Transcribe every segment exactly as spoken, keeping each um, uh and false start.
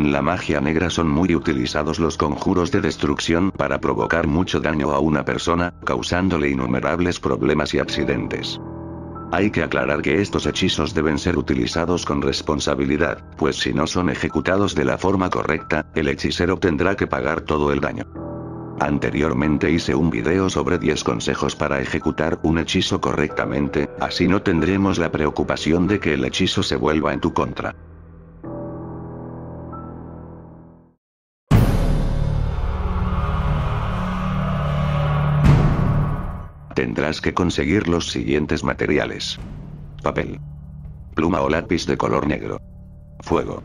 En la magia negra son muy utilizados los conjuros de destrucción para provocar mucho daño a una persona, causándole innumerables problemas y accidentes. Hay que aclarar que estos hechizos deben ser utilizados con responsabilidad, pues si no son ejecutados de la forma correcta, el hechicero tendrá que pagar todo el daño. Anteriormente hice un video sobre diez consejos para ejecutar un hechizo correctamente, así no tendremos la preocupación de que el hechizo se vuelva en tu contra. Tendrás que conseguir los siguientes materiales: papel, pluma o lápiz de color negro, fuego.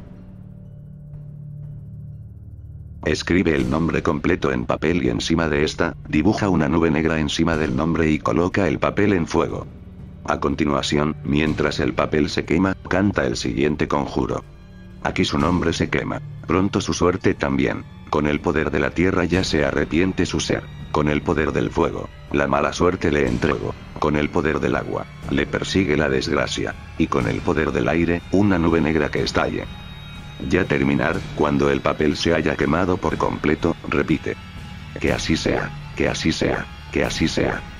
Escribe el nombre completo en papel y encima de esta, dibuja una nube negra encima del nombre y coloca el papel en fuego. A continuación, mientras el papel se quema, canta el siguiente conjuro. Aquí su nombre se quema, pronto su suerte también. Con el poder de la tierra ya se arrepiente su ser. Con el poder del fuego, la mala suerte le entrego. Con el poder del agua, le persigue la desgracia. Y con el poder del aire, una nube negra que estalle. Ya terminar, cuando el papel se haya quemado por completo, repite: que así sea, que así sea, que así sea.